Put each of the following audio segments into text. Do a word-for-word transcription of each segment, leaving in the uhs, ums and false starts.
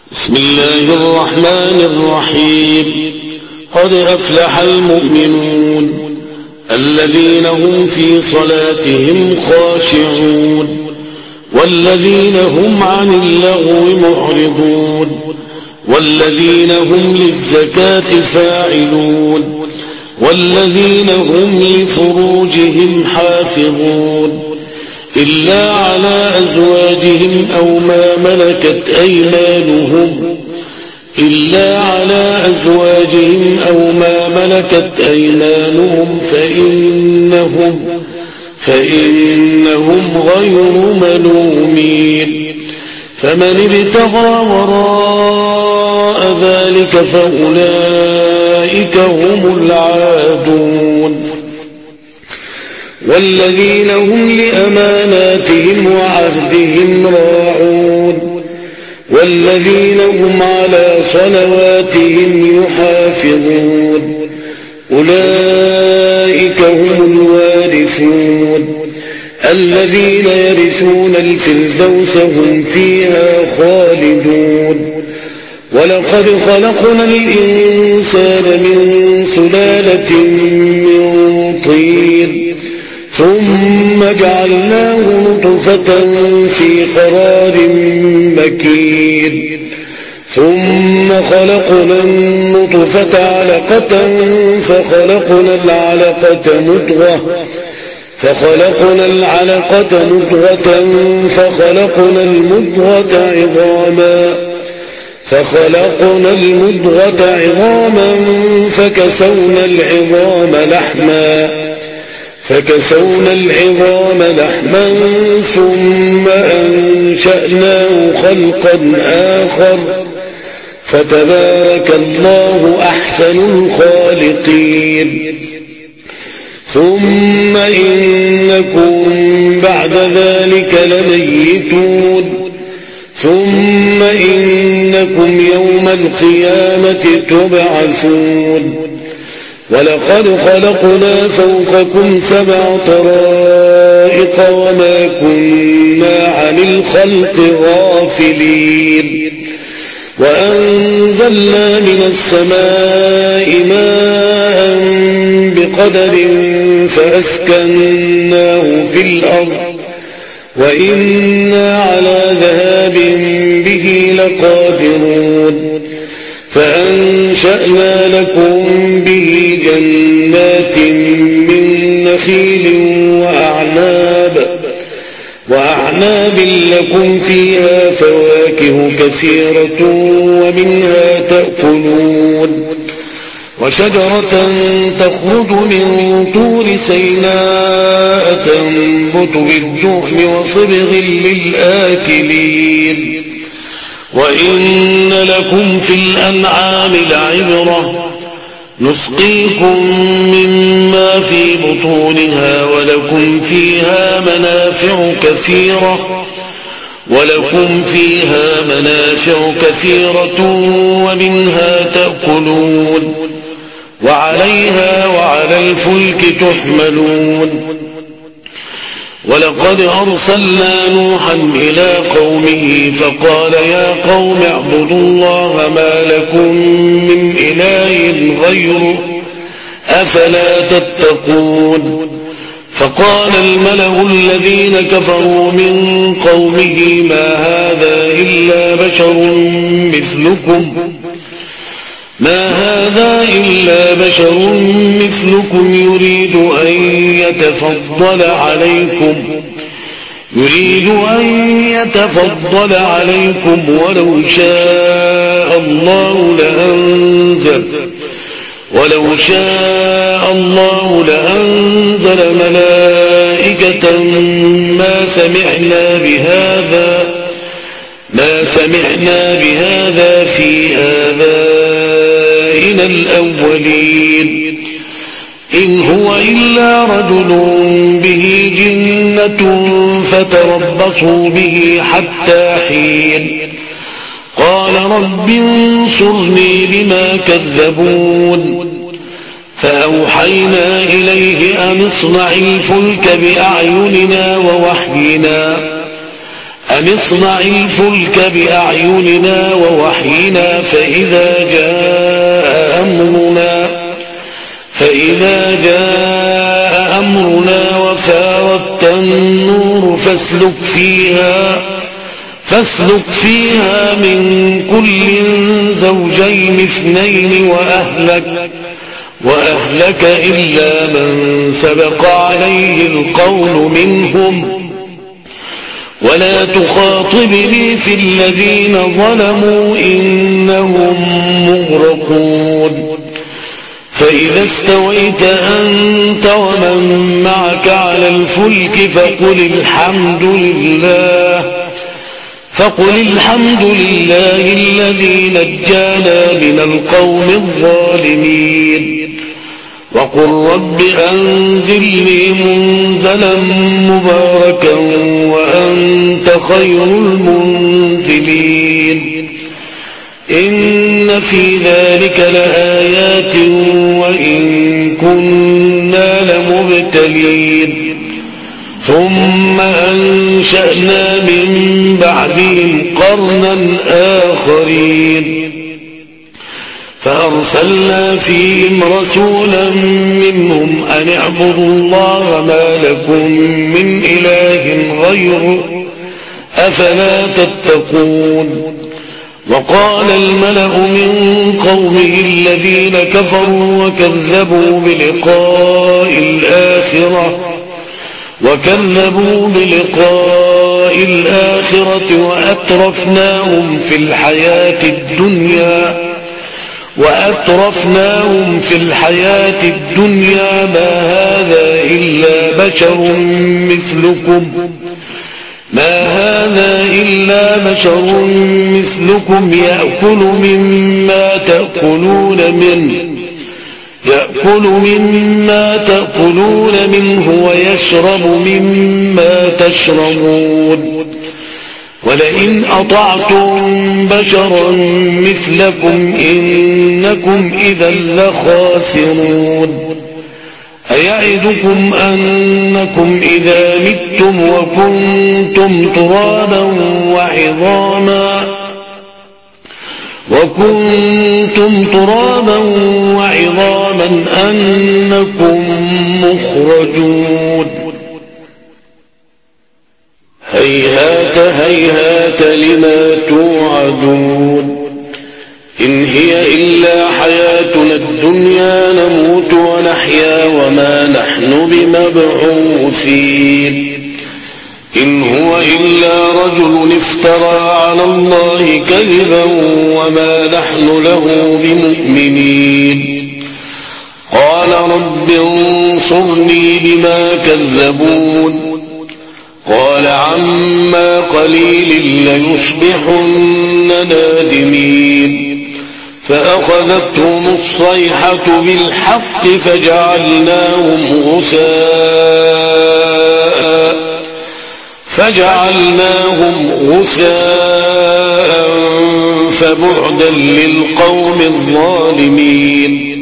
بسم الله الرحمن الرحيم. قد أفلح المؤمنون الذين هم في صلاتهم خاشعون والذين هم عن اللغو معرضون والذين هم للزكاة فاعلون والذين هم لفروجهم حافظون إلا على أزواجهم أو ما ملكت أيمانهم إلا على أزواجهم أو ما ملكت أيمانهم فإنهم فإنهم غير ملومين. فمن ابتغى وراء ذلك فأولئك هم العادون. والذين هم لأماناتهم وعهدهم راعون والذين هم على صلواتهم يحافظون أولئك هم الوارثون الذين يرثون الفردوس هم فيها خالدون. ولقد خلقنا الإنسان من سلالة من طين ثم جعلناه نطفة في قرار مكين ثم خلقنا النطفة علقة فخلقنا العلقة مضغة فخلقنا العلقة مضغة فخلقنا المضغة عظاما فخلقنا المضغة عظاما فكسونا العظام لحما فكسونا العظام لحما ثم أنشأناه خلقا آخر فتبارك الله أحسن الخالقين. ثم إنكم بعد ذلك لميتون ثم إنكم يوم القيامة تبعثون. ولقد خلقنا فوقكم سبع طرائق وما كنا عن الخلق غافلين وأنزلنا من السماء ماء بقدر فأسكناه في الأرض وإنا على ذهاب به لقادرون. فأنشأنا لكم به جنات من نخيل وأعناب وأعناب لكم فيها فواكه كثيرة ومنها تأكلون وشجرة تخرج من طور سيناء تنبت بالدهن وصبغ للآكلين. وإن لكم في الأنعام لعبرة نسقيكم مما في بطونها ولكم فيها منافع كثيرة ولكم فيها منافع كثيرة ومنها تأكلون وعليها وعلى الفلك تحملون. ولقد أرسلنا نوحا إلى قومه فقال يا قوم اعبدوا الله ما لكم من إله غيره أفلا تتقون. فقال الملأ الذين كفروا من قومه ما هذا إلا بشر مثلكم ما هذا إلا بشر مثلكم يريد أن يتفضل عليكم يريد أن يتفضل عليكم ولو شاء الله لأنزل ولو شاء الله لأنزل ملائكة ما سمعنا بهذا ما سمعنا بهذا في آبائنا الأولين إن هو إلا رجل به جنة فتربصوا به حتى حين. قال رب انصرني بما كذبون. فأوحينا إليه أن اصنع الفلك بأعيننا ووحينا أن اصنع الفلك بأعيننا ووحينا فإذا جاء أمرنا فإذا جاء أمرنا وفارت النور فاسلك فيها فاسلك فيها من كل زوجين اثنين وأهلك وأهلك إلا من سبق عليه القول منهم ولا تخاطبني في الذين ظلموا إنهم مغرقون فإذا استويت أنت ومن معك على الفلك فقل الحمد لله فقل الحمد لله الذي نجانا من القوم الظالمين وقل رب أنزلني منزلا مباركا وأنت خير المنزلين إن في ذلك لآيات وإن كنا لمبتلين ثم أنشأنا من بعدهم قرنا آخرين فأرسلنا فيهم رسولا منهم أن اعبدوا الله ما لكم من إله غيره أفلا تتقون وقال الملأ من قومه الذين كفروا وكذبوا بلقاء الآخرة وكذبوا بلقاء الآخرة وأترفناهم في الحياة الدنيا وأترفناهم في الحياة الدنيا ما هذا إلا بشر مثلكم ما هذا إلا بشر مثلكم يأكل مما تأكلون منه يأكل مما تأكلون منه ويشرب مما تشربون ولئن أطعتم بشرا مثلكم إنكم إذا لخاسرون أيعدكم أنكم إذا متم وكنتم ترابا وعظاما وكنتم ترابا وعظاما أنكم مخرجون هيهات هيهات لما توعدون إن هي إلا حياتنا الدنيا نموت ونحيا وما نحن بمبعوثين إن هو إلا رجل افترى على الله كذبا وما نحن له بمؤمنين قال رب انصرني بما كذبون قال عما قليل ليصبحن نادمين فأخذتهم الصيحة بالحق فجعلناهم غثاء فجعلناهم غثاء فبعدا للقوم الظالمين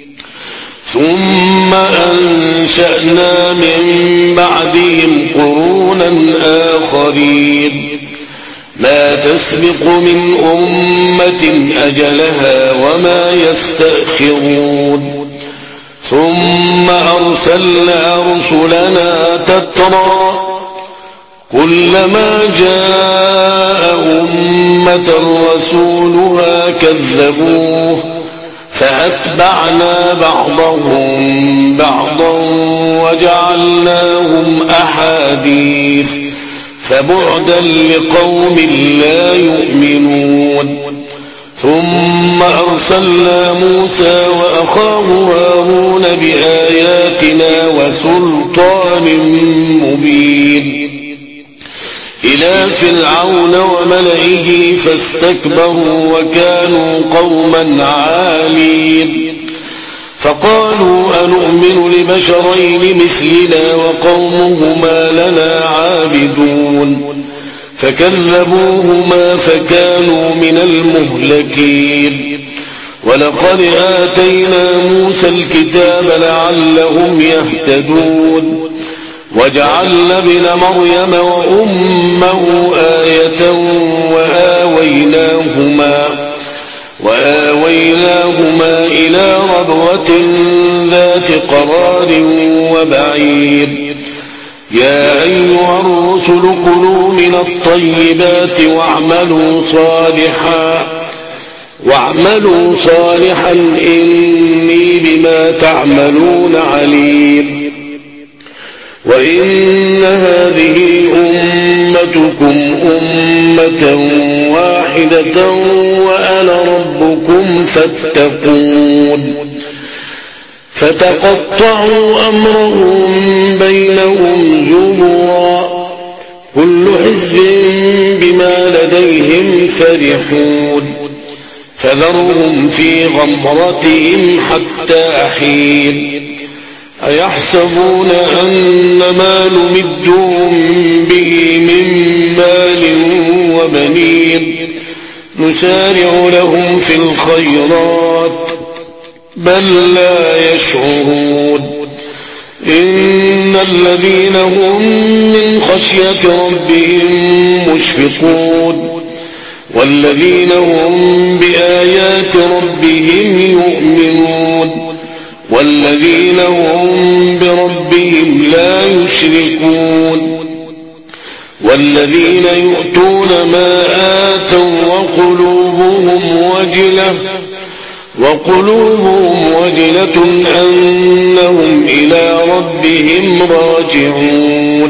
ثم أنشأنا من بعدهم قرونا آخرين ما تسبق من أمة أجلها وما يستأخرون ثم أرسلنا رسلنا تترى كلما جاء أمة رسولها كذبوه فأتبعنا بعضهم بعضا وجعلناهم أحاديث فبعدا لقوم لا يؤمنون ثم أرسلنا موسى وأخاه هارون بآياتنا وسلطان مبين إلى فرعون وملئه فاستكبروا وكانوا قوما عالين فقالوا أنؤمن لبشرين مثلنا وقومهما لنا عابدون فكذبوهما فكانوا من المهلكين ولقد آتينا موسى الكتاب لعلهم يهتدون وجعلنا ابن مريم وأمه آية وآويناهما وآويناهما إلى ربوة ذات قرار وبعيد يا أيها الرسل كلوا من الطيبات واعملوا صالحا واعملوا صالحا إني بما تعملون عليم وإن هذه أمتكم أمة واحدة وأنا ربكم فاتقون فتقطعوا أمرهم بينهم زبرا كل حزب بما لديهم فرحون فذرهم في غمرتهم حتى حين أيحسبون أن ما نمدهم به من مال وبنين نسارع لهم في الخيرات بل لا يشعرون إن الذين هم من خشية ربهم مشفقون والذين هم بآيات ربهم يؤمنون والذين هم بربهم لا يشركون والذين يؤتون ما آتوا وقلوبهم وجلة وقلوبهم وجلة أنهم إلى ربهم راجعون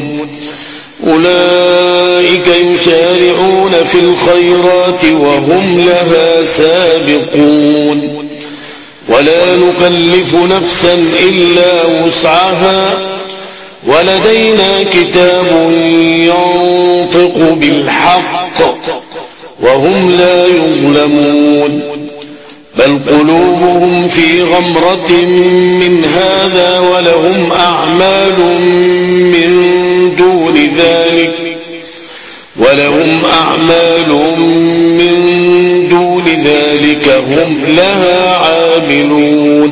أولئك يسارعون في الخيرات وهم لها سابقون ولا نكلف نفسا إلا وسعها ولدينا كتاب ينطق بالحق وهم لا يظلمون بل قلوبهم في غمرة من هذا ولهم أعمال من دون ذلك ولهم أعمال من دون ذلك هم لها عاملون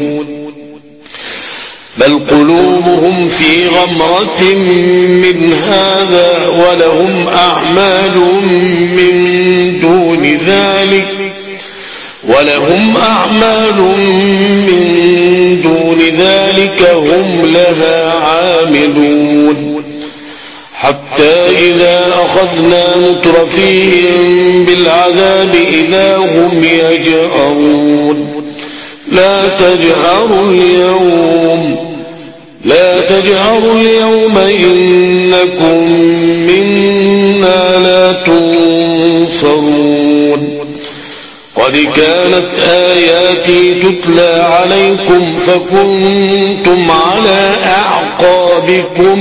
بل قلوبهم في غمرة من هذا ولهم أعمال من دون ذلك ولهم أعمال من دون ذلك هم لها عاملون حتى إذا أخذنا مترفيهم بالعذاب إذا هم يجأرون لا تجأروا اليوم لا تجأروا اليوم إنكم منا لا تنصرون قد كانت آياتي تتلى عليكم فكنتم على أعقابكم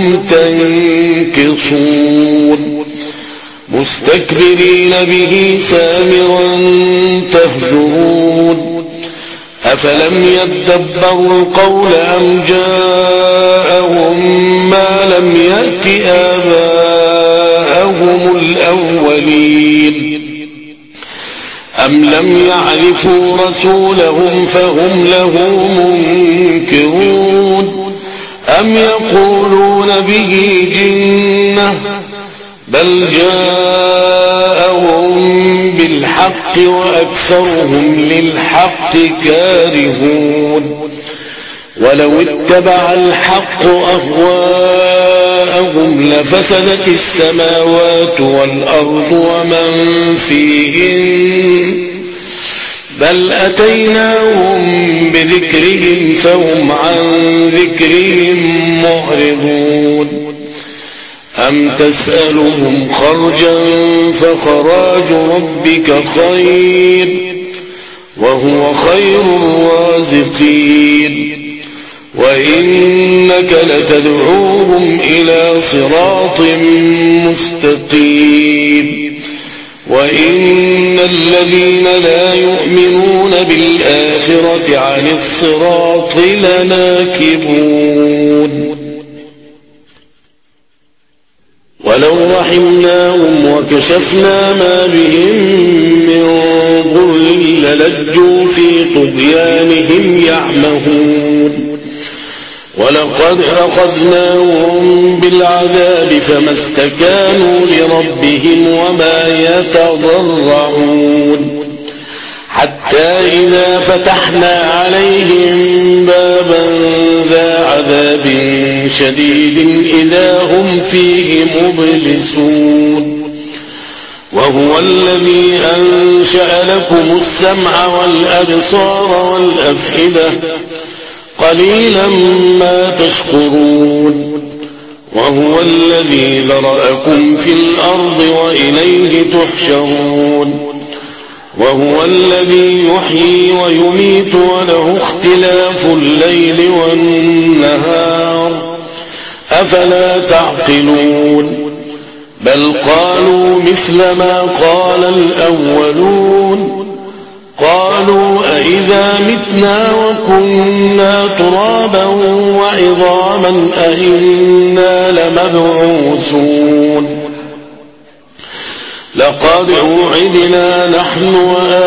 تنكصون مستكبرين به سامرا تهجرون أفلم يدبروا القول أم جاءهم ما لم يأت آباءهم الأولين أم لم يعرفوا رسولهم فهم له منكرون أم يقولون به جنة بل جاءهم بالحق وأكثرهم للحق كارهون ولو اتبع الحق أهواءهم لفسدت السماوات والأرض ومن فيهن بل أتيناهم بذكرهم فهم عن ذكرهم معرضون أم تسألهم خرجا فخراج ربك خير وهو خير الرازقين وإنك لتدعوهم إلى صراط مستقيم وإن الذين لا يؤمنون بالآخرة عن الصراط لناكبون ولو رحمناهم وكشفنا ما بهم من ضر للجوا في طغيانهم يعمهون ولقد أخذناهم بالعذاب فما استكانوا لربهم وما يتضرعون حتى إذا فتحنا عليهم بابا ذا عذاب شديد إذا هم فيه مبلسون وهو الذي أنشأ لكم السمع والأبصار والأفئدة قليلا ما تشكرون وهو الذي ذرأكم في الأرض وإليه تحشرون وهو الذي يحيي ويميت وله اختلاف الليل والنهار أفلا تعقلون بل قالوا مثل ما قال الأولون قالوا أئذا متنا وكنا ترابا وعظاما أئنا لمبعوثون لقد وعدنا نحن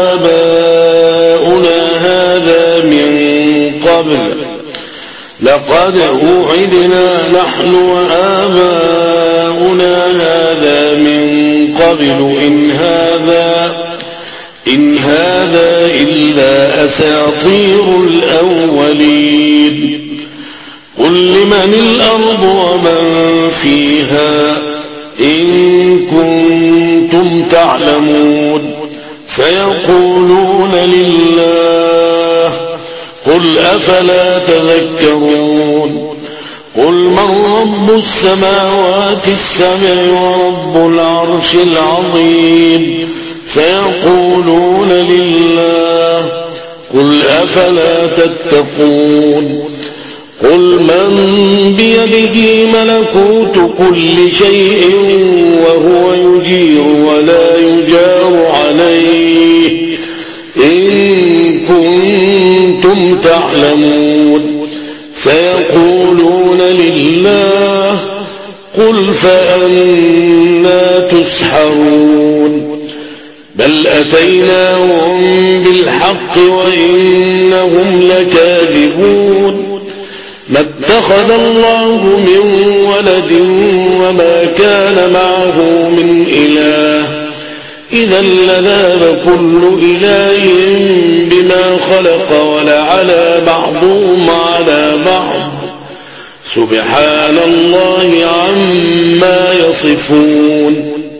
وآباؤنا هذا من قبل لقد وعدنا نحن وآباؤنا هذا من قبل إن هذا إن هذا إلا أساطير الأولين قل لمن الأرض ومن فيها إن كنتم تعلمون فيقولون لله قل أفلا تذكرون قل من رب السماوات السبع ورب العرش العظيم فيقولون لله قل أفلا تتقون قل من بيده ملكوت كل شيء وهو يجير ولا يجار عليه إن كنتم تعلمون فيقولون لله قل فأنا تسحرون بل أتيناهم بالحق وإنهم لكاذبون ما اتخذ الله من ولد وما كان معه من إله إذا لذاب كل إله بما خلق ولعلى بعضهم على بعض سبحان الله عما يصفون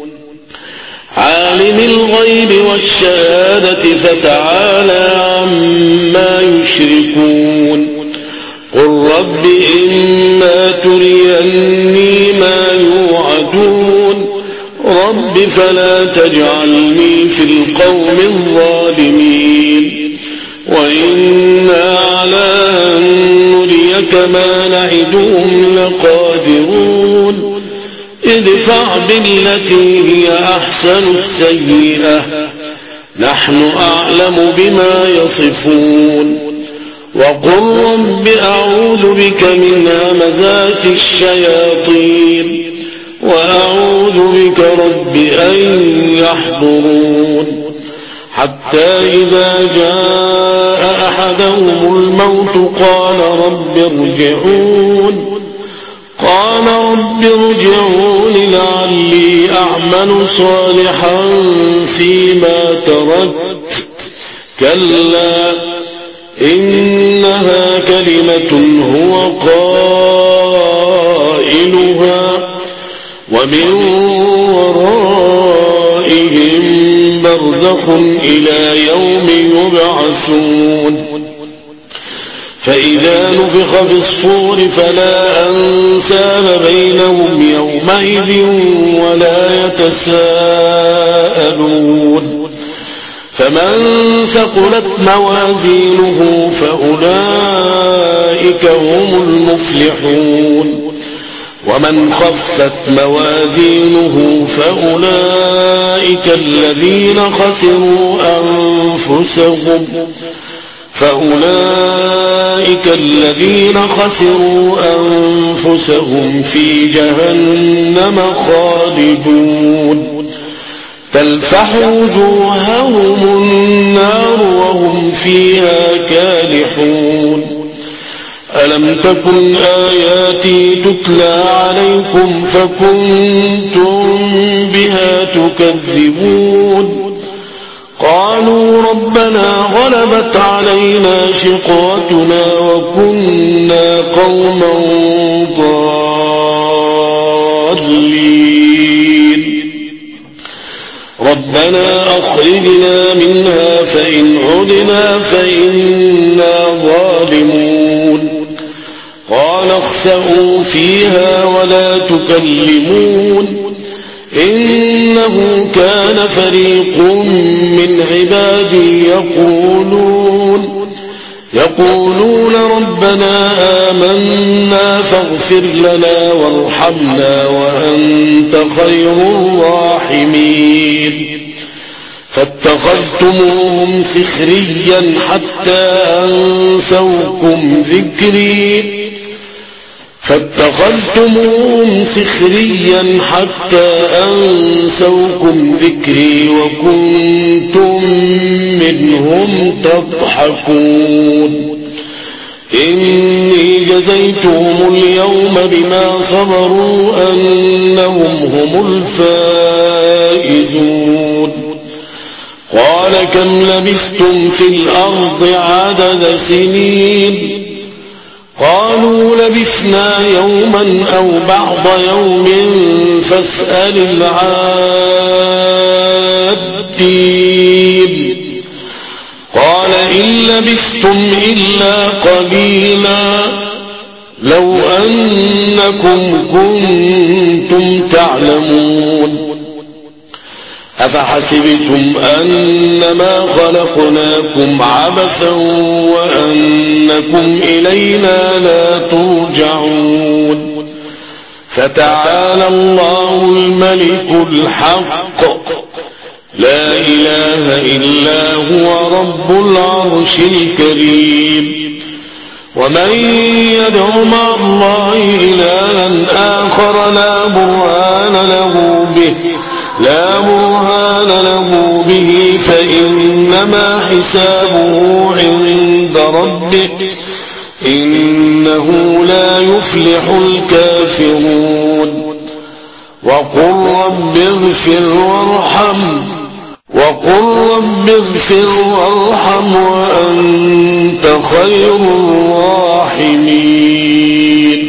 عالم الغيب والشهادة فتعالى عما يشركون قل رب إما تريني ما يوعدون رب فلا تجعلني في القوم الظالمين وإنا على أن نريك ما نعدهم لقادرون ادفع بالتي هي أحسن السيئة نحن أعلم بما يصفون وقل رب أعوذ بك من همزات الشياطين وأعوذ بك رب أن يحضرون حتى إذا جاء أحدهم الموت قال رب ارجعون قال رب ارجعون لعلي أعمل صالحا فيما تركت كلا إنها كلمة هو قائلها ومن ورائهم برزخ إلى يوم يبعثون فإذا نفخ في الصور فلا أنساب بينهم يومئذ ولا يتساءلون فمن ثقلت موازينه فأولئك هم المفلحون ومن خفت موازينه فأولئك الذين خسروا أنفسهم فأولئك الذين خسروا أنفسهم في جهنم خالدون تلفح وجوههم النار وهم فيها كالحون ألم تكن آياتي تتلى عليكم فكنتم بها تكذبون قالوا ربنا غلبت علينا شقوتنا وكنا قوما ضالين ربنا أخرجنا منها فإن عدنا فإنا ظالمون قال اخسئوا فيها ولا تكلمون إنه كان فريق من عبادي يقولون يقولون ربنا آمنا فاغفر لنا وارحمنا وأنت خير الراحمين فاتخذتموهم سخريا حتى أنسوكم ذكري فاتخذتموهم سخريا حتى أنسوكم ذكري وكنتم منهم تضحكون إني جزيتهم اليوم بما صبروا أنهم هم الفائزون قال كم لبثتم في الأرض عدد سنين قالوا لبثنا يوما أو بعض يوم فاسأل العادين قال إن لبثتم إلا قليلا لو أنكم كنتم تعلمون أفحسبتم أنما خلقناكم عبثا وأنكم إلينا لا ترجعون فتعالى الله الملك الحق لا إله إلا هو رب العرش الكريم ومن يدع مع الله إلها آخر لا برهان له به لا برهان له به فإنما حسابه عند ربه إنه لا يفلح الكافرون وقل رب اغفر وارحم وقل رب اغفر وارحم وأنت خير الراحمين